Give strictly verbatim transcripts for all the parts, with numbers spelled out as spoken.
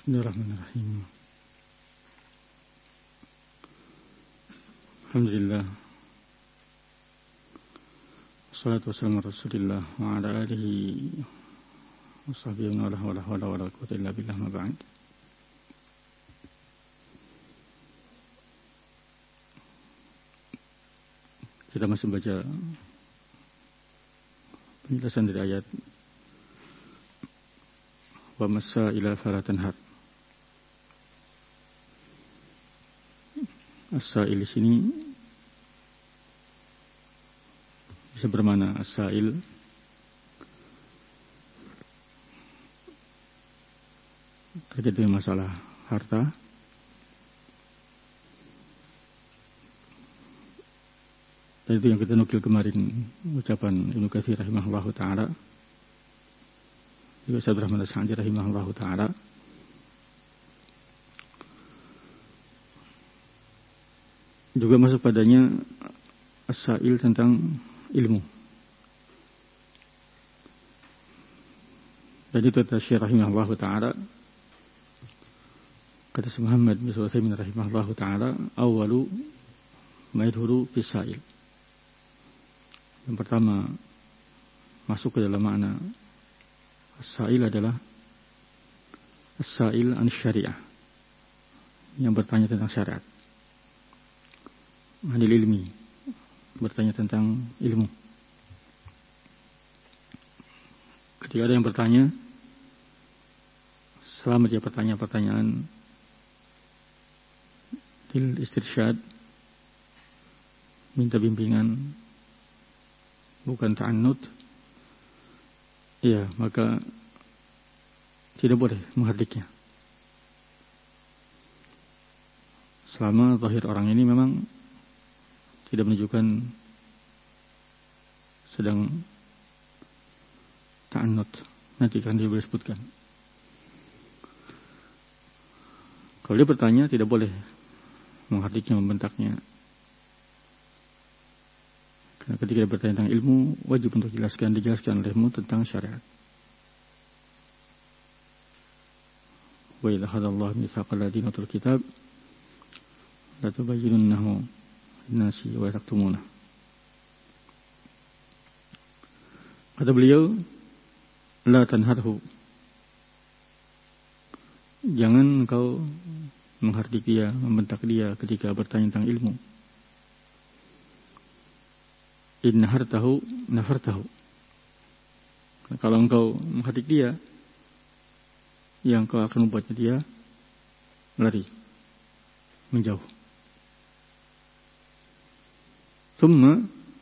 Bismillahirrahmanirrahim. Alhamdulillah. Wassalatu wassalamu ala Rasulillah wa ala alihi wa sahbihi wa la hawla wa la quwwata illa billah ma ba'd. Kita masih baca penjelasan dari ayat wa masaila fala tanhar. As-sa'il di sini bisa bermakna as-sa'il terkait dengan masalah harta, dan itu yang kita nukil kemarin ucapan Ibnu Katsir rahimahullahu taala, juga Syekh Abdurrahman As-Sa'di rahimahullahu taala. Juga masuk padanya as-sa'il tentang ilmu. Dan itu kata Syekh rahimahullahu taala, kata Syekh Muhammad bin Shalih Al-Utsaimin rahimahullahu taala, awwalu ma yadkhulu fis sa'il. Yang pertama masuk ke dalam makna as-sa'il adalah as-sa'il an syariah, yang bertanya tentang syariat. Anil ilmi, bertanya tentang ilmu. Ketika ada yang bertanya, selama dia bertanya pertanyaan til istirsyad, minta bimbingan, bukan ta'annud, ya, maka tidak boleh menghardiknya. Selama zahir orang ini memang tidak menunjukkan sedang ta'annud, nanti akan disebutkan. Kalau dia bertanya, tidak boleh menghardiknya, membentaknya. Karena ketika dia bertanya tentang ilmu, wajib untuk jelaskan, dijelaskan olehmu tentang syariat. Wa idza hadallahu mitsaqal ladzina utul kitab la tubayyinunnahu nasi wa taktumuna. Kata beliau, la tanharhu, jangan engkau menghardik dia, membentak dia ketika bertanya tentang ilmu. In hartahu nafartahu, kalau engkau menghardik dia, yang engkau akan membuatnya dia lari, menjauh. Summa,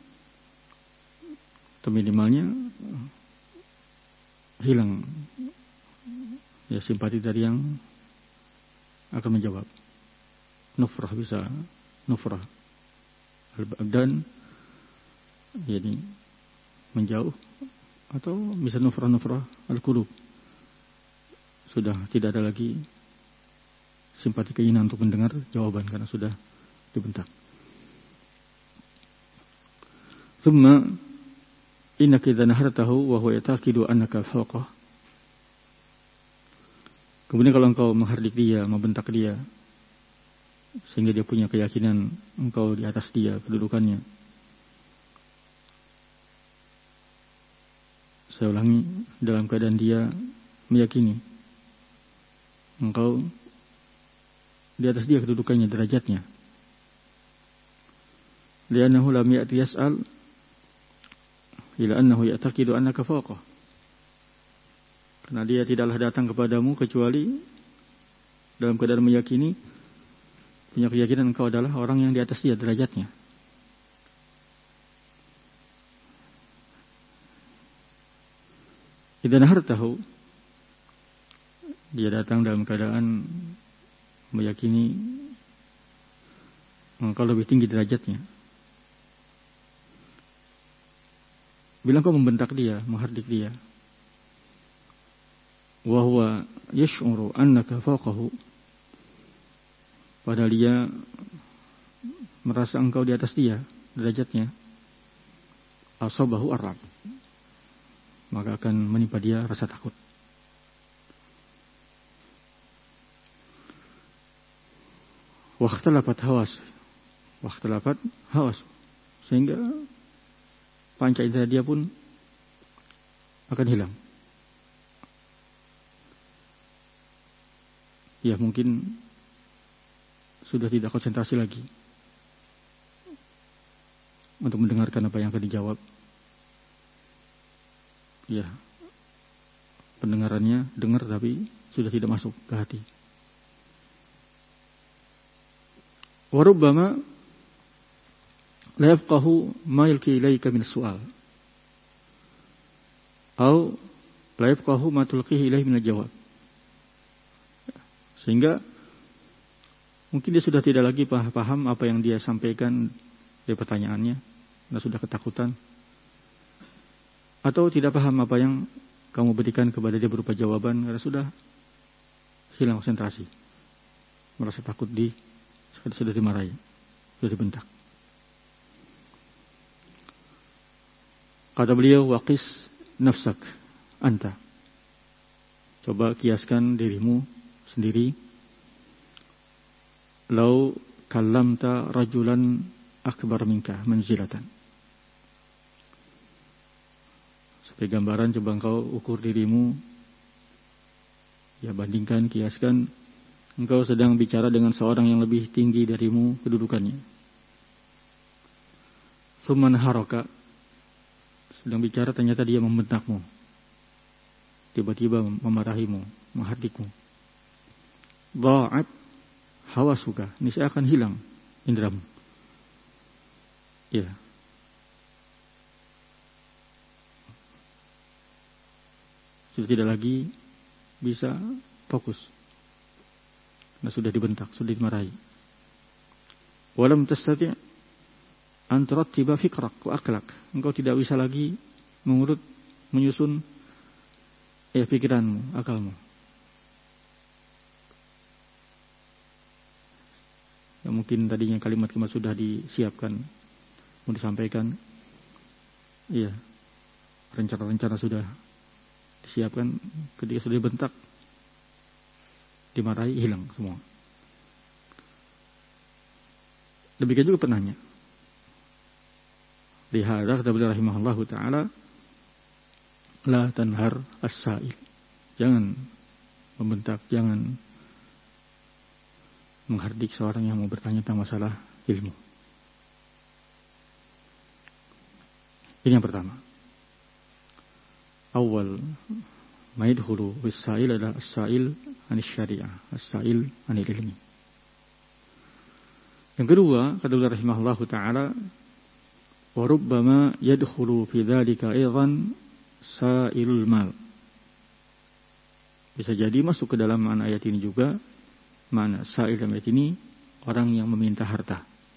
atau minimalnya hilang ya simpati dari yang akan menjawab. Nufrah, bisa nufrah al-abdan, jadi menjauh, atau bisa nufrah-nufrah al-qulub, sudah tidak ada lagi simpati, keinginan untuk mendengar jawaban karena sudah dibentak. Thumma innaka idza nahartahu wa huwa yataqidu annaka fawqah. Kemudian kalau engkau menghardik dia, membentak dia, sehingga dia punya keyakinan engkau di atas dia kedudukannya. Saya ulangi, dalam keadaan dia meyakini engkau di atas dia kedudukannya, derajatnya. Li'annahu lam ya'ti yas'al ila annahu ya'taqidu annaka fawqah. Karena dia tidaklah datang kepadamu kecuali dalam keadaan meyakini, punya keyakinan engkau adalah orang yang di atas dia derajatnya. Idza nahartahu, dia datang dalam keadaan meyakini engkau lebih tinggi derajatnya. Bila kau membentak dia, menghardik dia, wa huwa yash'uru annaka fawqahu, padahal dia merasa engkau di atas dia derajatnya, asabahu ar-rab, maka akan menimpa dia rasa takut. wa ikhtalafat hawas wa ikhtalafat hawas, sehingga panca indera dia pun akan hilang. Ya mungkin sudah tidak konsentrasi lagi untuk mendengarkan apa yang akan dijawab. Ya, pendengarannya dengar tapi sudah tidak masuk ke hati. Wa rubbama la yafqahu ma yulqi ilayka min as-su'al, atau la yafqahu ma tulqihi ilayhi min al-jawab. Sehingga mungkin dia sudah tidak lagi paham apa yang dia sampaikan dari pertanyaannya, dia sudah ketakutan, atau tidak paham apa yang kamu berikan kepada dia berupa jawaban, karena sudah hilang konsentrasi, merasa takut di sudah dimarahi, sudah dibentak. Kata beliau, waqis nafsak anta, coba kiaskan dirimu sendiri. Lau kallamta rajulan akbar minka manzilatan. Sebagai gambaran, coba engkau ukur dirimu, ya bandingkan, kiaskan, engkau sedang bicara dengan seorang yang lebih tinggi darimu kedudukannya. Tsumman haraka, sedang bicara ternyata dia membentakmu, tiba-tiba memarahimu, menghardikmu. Dha'at hawasuka, niscaya akan hilang indramu. Ya. Sudah tidak lagi bisa fokus. Nah, sudah dibentak, sudah dimarahi. Walam tastati' an turattiba fikrak wa aqlak. Engkau tidak bisa lagi mengurut, menyusun ya pikiranmu, akalmu. Ya, mungkin tadinya kalimat-kalimat sudah disiapkan, mau disampaikan, iya, rencana-rencana sudah disiapkan, ketika sudah dibentak, dimarahi, hilang semua. Demikian juga penanya. Lihada kata beliau rahimahullahu ta'ala, la tanhar as-sa'il, jangan membentak, jangan menghardik seorang yang mau bertanya tentang masalah ilmu. Ini yang pertama. Awal ma yadkhulu bis-sa'il adalah as-sa'il anis syariah, as-sa'il anil ilmi. Yang kedua, kata beliau rahimahullahu ta'ala, wa rubbama yadkhulu fi dzalika aidan sa'ilul mal. Bisa jadi masuk ke dalam makna ayat ini juga, makna sa'il dalam ayat ini orang yang meminta harta.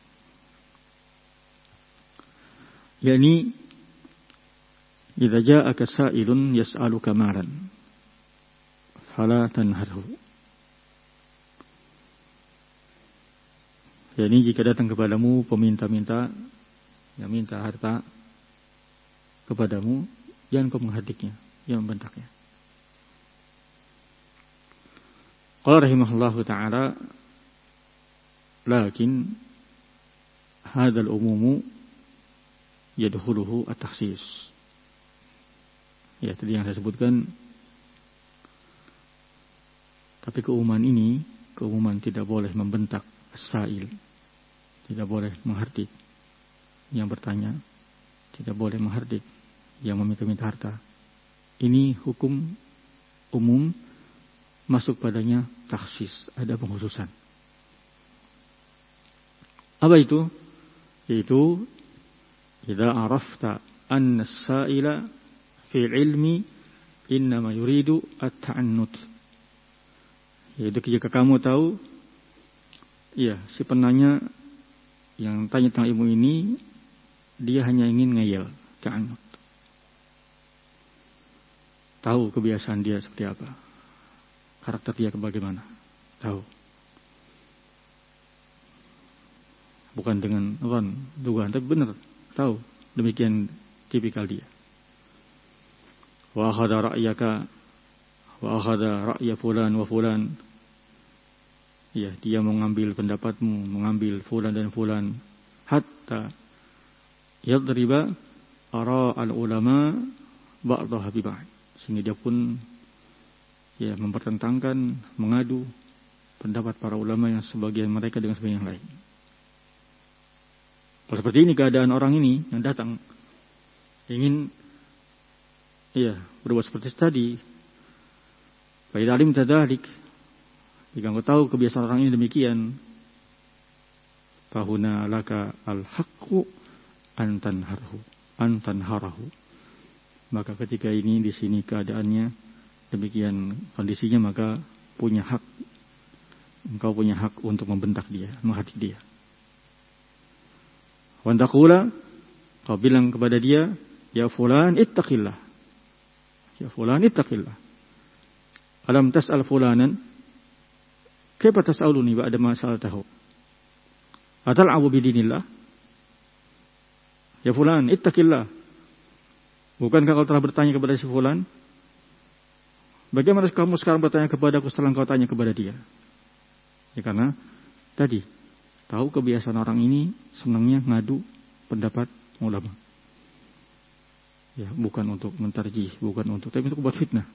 Yani idza ja'aka sa'ilun yas'aluka malan fala tanharhu. Yani jika datang kepadamu peminta-minta yang minta harta kepadamu, jangan kau menghardiknya, jangan membentaknya. Qala rahimahullahu ta'ala, lakin hadzal umumu yadkhuluhu at-takhsis. Ya, tadi yang saya sebutkan, tapi keumuman ini, keumuman tidak boleh membentak as-sa'il, tidak boleh menghardik yang bertanya, tidak boleh menghardik yang meminta-minta harta. Ini hukum umum, masuk padanya takhsis, ada pengkhususan. Apa itu? Yaitu idza arafta anna as-sa'ila fi ilmi innama yuridu at-ta'annut. Yaitu jika kamu tahu, ya, si penanya yang tanya tentang ilmu ini, dia hanya ingin ngeyel, ta'annut. Tahu kebiasaan dia seperti apa, karakter dia bagaimana, tahu. Bukan dengan ron, dugaan, tapi benar, tahu. Demikian tipikal dia. Wa akhadha ra'yaka wa akhadha ra'ya fulan wa fulan. Ya, dia mengambil pendapatmu, mengambil fulan dan fulan, hatta yadriba ara al-ulama ba'daha bi ba'd. Sehingga dia pun ya mempertentangkan, mengadu pendapat para ulama yang sebagian mereka dengan sebagian yang lain. Kalau seperti ini keadaan orang ini yang datang ingin ya berbuat seperti tadi, fa idza alimta dzalik, jika engkau tahu kebiasaan orang ini demikian, fahuna laka al-haqqu an tanharhu an tanharahu. Maka ketika ini di sini keadaannya demikian kondisinya, maka punya hak, engkau punya hak untuk membentak dia, menghadap dia. Wa taqula, kau bilang kepada dia, ya fulan ittaqillah. Ya fulan ittaqillah. Alam tas'al fulanan kaifa tas'aluni ba'da ma sa'altahu? Atal'abu bidinillah? Ya fulan ittaqillah. Bukankah kau telah bertanya kepada si fulan? Bagaimana kamu sekarang bertanya kepadaku setelah kau tanya kepada dia? Ya karena tadi tahu kebiasaan orang ini senangnya ngadu pendapat ulama. Ya, bukan untuk mentarjih, bukan untuk, tapi untuk buat fitnah.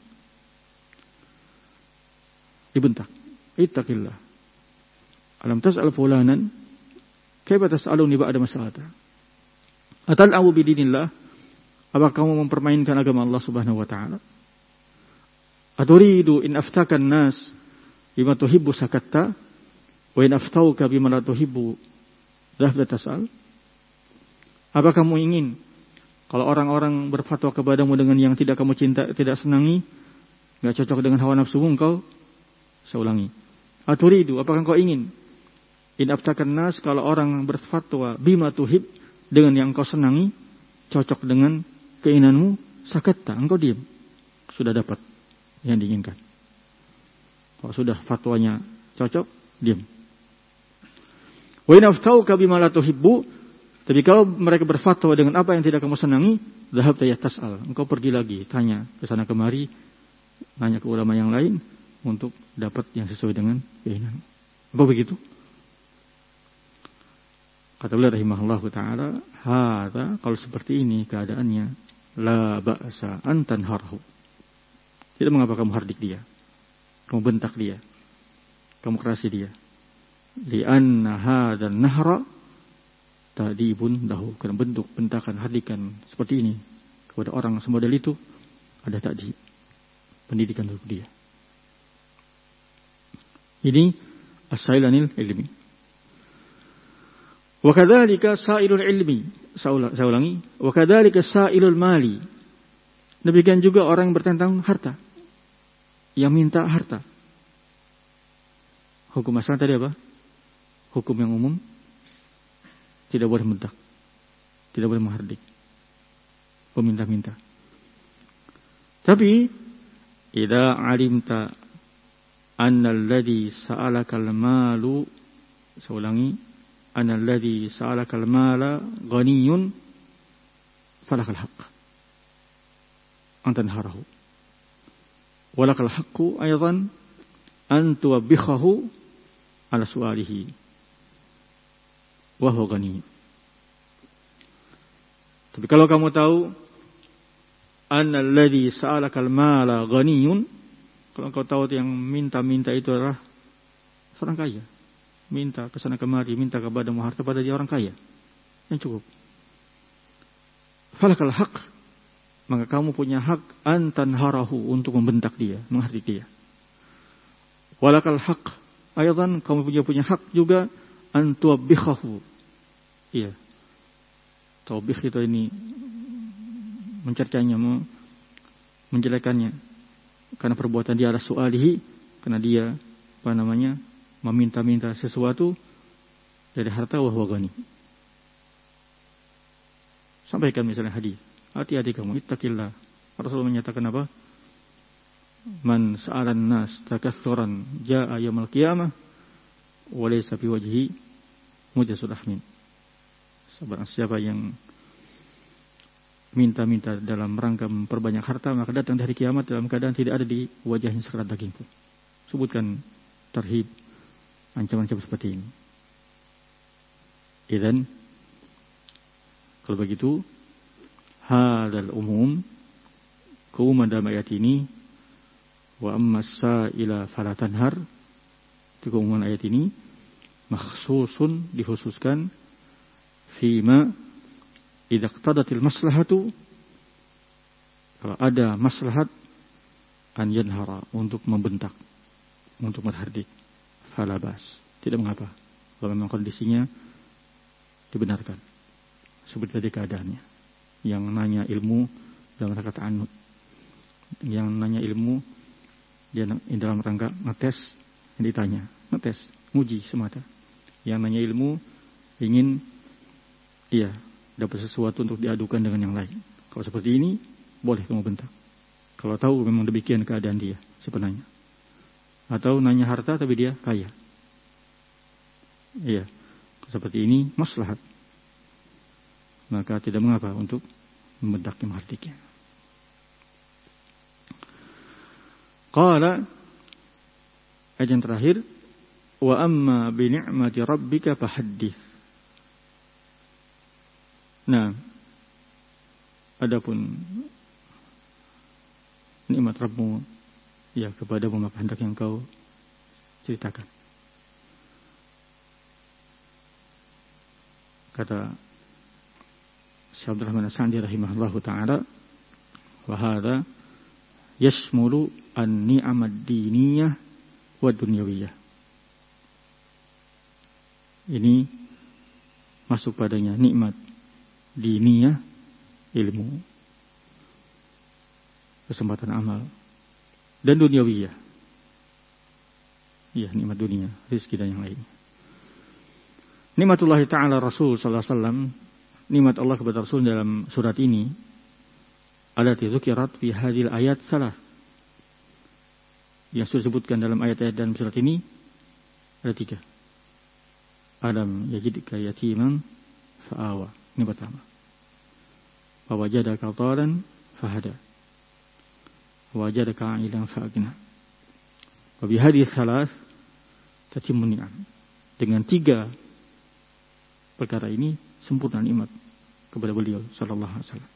Dibentak. Ittaqillah. Alam tas'al fulanan kaifa tas'aluni ba'da mas'alata? Atal'abu bidinillah? Apakah kamu mempermainkan agama Allah Subhanahu wa taala? Aturidu in aftakan nas bima tuhibbu sakatta wa in aftauka bima la tuhibbu dhahba tas'al? Apa kamu ingin kalau orang-orang berfatwa kepadamu dengan yang tidak kamu cinta, tidak senangi, enggak cocok dengan hawa nafsumu, engkau saya ulangi. Aturidu, apakah engkau ingin in aftakan nas, kalau orang berfatwa bima tuhib, dengan yang engkau senangi, cocok dengan keinginanmu, sakatta, engkau diam. Sudah dapat yang diinginkan. Kalau sudah fatwanya cocok, diam. Wa in aftauka bima la tuhibbu, tapi kalau mereka berfatwa dengan apa yang tidak kamu senangi, dhahabta yatas'al, engkau pergi lagi tanya ke sana kemari, nanya ke ulama yang lain untuk dapat yang sesuai dengan keinginanmu. Apa begitu? Kata beliau rahimahullahu taala, hadza, kalau seperti ini keadaannya, la ba'sa an tanharhu. Tidak mengapa kamu hardik dia, kamu bentak dia, kamu kerasi dia. Li'anna hadzal nahra ta'dibun lahu, karena bentuk bentakan, hardikan seperti ini kepada orang semodel itu ada ta'dib, pendidikan untuk dia. Ini as-sailanil ilmi. Wa kadzalika sa'ilul ilmi, saya ulangi, wa kadzalika sa'ilul mali. Demikian juga orang yang bertentang harta, yang minta harta. Hukum asal tadi apa? Hukum yang umum, tidak boleh mendak, tidak boleh menghardik, peminta-minta. Tapi idza alimta anna alladhi sa'alaka al-malu, saya ulangi, anna alladhi sa'alaka al-mala ghaniyun falakal haqq an tanharahu walakal haqqu aydan an tuwabbihahu ala su'alihi wa huwa ghani. Tapi kalau kamu tahu annal ladzi sa'alakal mala ghaniyun, kalau kau tahu yang minta-minta itu adalah orang kaya, minta ke sana kemari, minta kepadamu harta, pada dia orang kaya yang cukup, falakal haq, maka kamu punya hak antan harahu, untuk membentak dia, menghardik dia. Walakal haq aydan, kamu punya punya hak juga antuabbihahu. Iya, taubih itu ini mencercanya, menjelekannya karena perbuatan dia ala su'alihi, karena dia apa namanya meminta-minta sesuatu dari harta, wa huwa ghani. Sampaikan misalnya hadis, hati-hati kamu, ittaqillah. Rasulullah menyatakan apa? Man sa'alan nas takatsuran jaa'a yaumil qiyamah wa laysa fi wajhi mujasul ahmin. Barang siapa yang minta-minta dalam rangka memperbanyak harta, maka datang di hari kiamat dalam keadaan tidak ada di wajahnya sekerat daging pun. Sebutkan tarhib ancaman-ancaman seperti ini. Idzan kalau begitu hadal umum, keumuman dalam ayat ini, wa amma sa'ila fala tanhar, itu keumuman ayat ini makhsusun, dikhususkan fima idza iqtadatil maslahatu, kalau ada maslahat an yanhara, untuk membentak, untuk menghardik, fala bas, tidak mengapa kalau memang kondisinya dibenarkan seperti tadi keadaannya. Yang nanya ilmu dalam rangka ta'annud, yang nanya ilmu dia dalam rangka ngetes yang ditanya, ngetes, nguji semata. Yang nanya ilmu ingin iya dapat sesuatu untuk diadukan dengan yang lain. Kalau seperti ini boleh kamu bentak, kalau tahu memang demikian keadaan dia si penanya. Atau nanya harta tapi dia kaya, iya, seperti ini maslahat, maka tidak mengapa untuk membentaknya, menghardiknya. Qala, ayat yang terakhir, wa amma bi ni'mati rabbika fahaddits. Nah, adapun nikmat Rabbmu ya kepadamu, maka hendak yang kau ceritakan. Kata Syekh Abdul Rahman As-Sa'di rahimahullahu ta'ala, wa hadha yashmulu an-ni'amad diniyah wa dunyawiyah. Ini masuk padanya nikmat diniyah, ilmu, kesempatan amal, dan dunyawiyah, ya nikmat dunia, rezeki dan yang lainnya. Nikmatullah ta'ala Rasul sallallahu alaihi wasallam, nikmat Allah kepada Rasul dalam surat ini, allati dzukirat fi hadhil ayat salah, yang sudah disebutkan dalam ayat-ayat dalam surat ini ada tiga. Alam yajidka yatiman fa'awa, ini pertama. Wa wajadaka dhalan fahada, wa wajadaka 'ailan fa'agna. Wa bi hadhihi thalath tatimmu ni'am. Dengan tiga perkara ini sempurna nikmat kepada beliau sallallahu alaihi wasallam.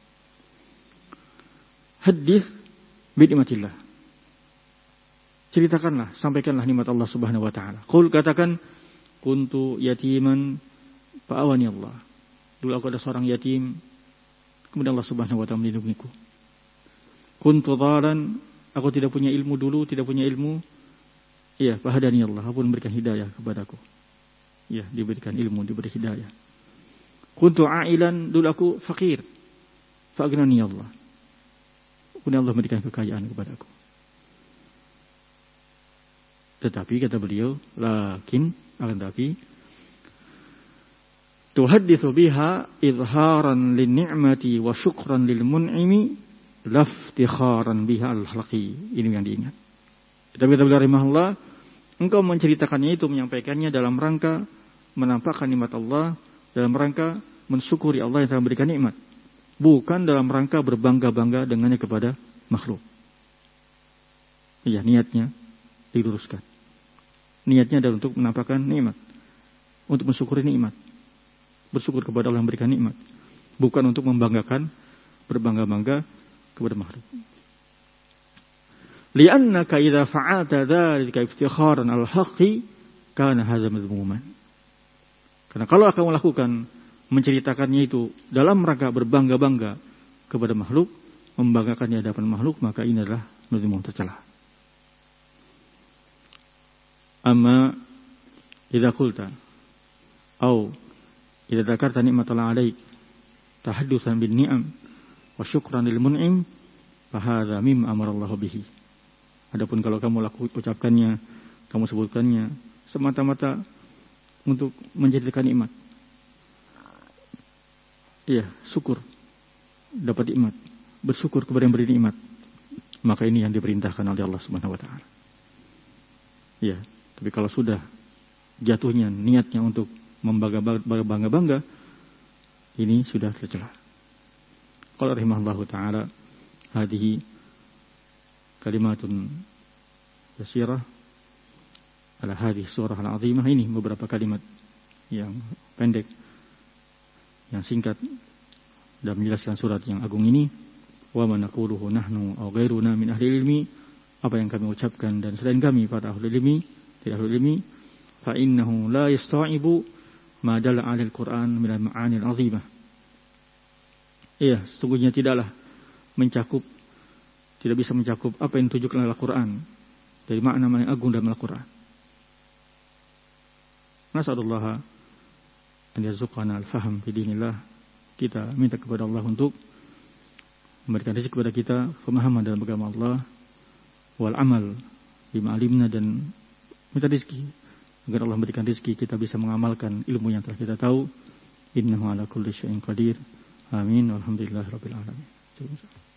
Hadits bi nikmatillah. Ceritakanlah, sampaikanlah nikmat Allah Subhanahu wa taala. Qul, katakan, kuntu yatiman fa'awani Allah. Dulu aku ada seorang yatim, kemudian Allah Subhanahu wa taala melindungiku. Kuntu dhalan, aku tidak punya ilmu dulu, tidak punya ilmu. Iya, fahadani Allah, aku memberikan hidayah kepadaku. Ya, diberikan ilmu, diberi hidayah. Kuntu ailan, dulu aku fakir, fa'aghnani Allah. Kemudian Allah memberikan kekayaan kepadaku. Tetapi kata beliau, lakin, akan tapi, tuhadditsu biha izharan lin ni'mati wa syukran lil mun'imi laftikharan biha al-halqi. Ini yang diingat. Tapi kata beliau rahimahullah, engkau menceritakannya itu, menyampaikannya dalam rangka menampakkan nikmat Allah, dalam rangka mensyukuri Allah yang telah memberikan nikmat, bukan dalam rangka berbangga-bangga dengannya kepada makhluk. Iya, niatnya diluruskan. Niatnya adalah untuk menampakkan nikmat, untuk mensyukuri nikmat, bersyukur kepada Allah yang memberikan nikmat, bukan untuk membanggakan, berbangga-bangga kepada makhluk. Li'annaka idza fa'alta dzalika iftikharan al-haqqi kana hadza madhmuman. Karena kalau akan melakukan, menceritakannya itu dalam rangka berbangga-bangga kepada makhluk, membanggakannya di hadapan makhluk, maka ini adalah madhmum, tercela. Amma idza qulta au idza dzakarta ni'matallahi 'alaik tahaddusan bin ni'am wa syukran lil mun'im fa hadza mimma amara Allah bihi. Adapun kalau kamu laku ucapkannya, kamu sebutkannya semata-mata untuk menjadikan nikmat, iya, syukur, dapat nikmat, bersyukur kepada yang beri nikmat, maka ini yang diperintahkan oleh Allah Subhanahu wa taala. Iya, tapi kalau sudah jatuhnya niatnya untuk membangga-bangga, ini sudah tercela. Qala rahimahullahu taala, hadhihi kalimatun yasirah ala hadhihi surah al-'azimah, ini beberapa kalimat yang pendek, yang singkat dan menjelaskan surat yang agung ini. Wa ma naquluhu nahnu aw ghairuna min ahli ilmi, apa yang kami ucapkan dan selain kami para ahli ilmi, tidak ahli ilmi, fa innahu la yasta'ibu ma dalla 'ala al-Qur'an min al-ma'ani al-'azimah. Iya, sesungguhnya tidaklah mencakup, tidak bisa mencakup apa yang ditunjukkan oleh Al-Qur'an dari makna-makna yang agung dalam Al-Qur'an. Nas'alullah an yarzuqana al-fahm fi dinillah. Kita minta kepada Allah untuk memberikan rezeki kepada kita pemahaman dalam agama Allah, wal amal bima alimna, dan minta rezeki agar Allah memberikan rezeki kita bisa mengamalkan ilmu yang telah kita tahu. Innahu ala kulli syai'in qadir. Amin. Walhamdulillahirabbil alamin.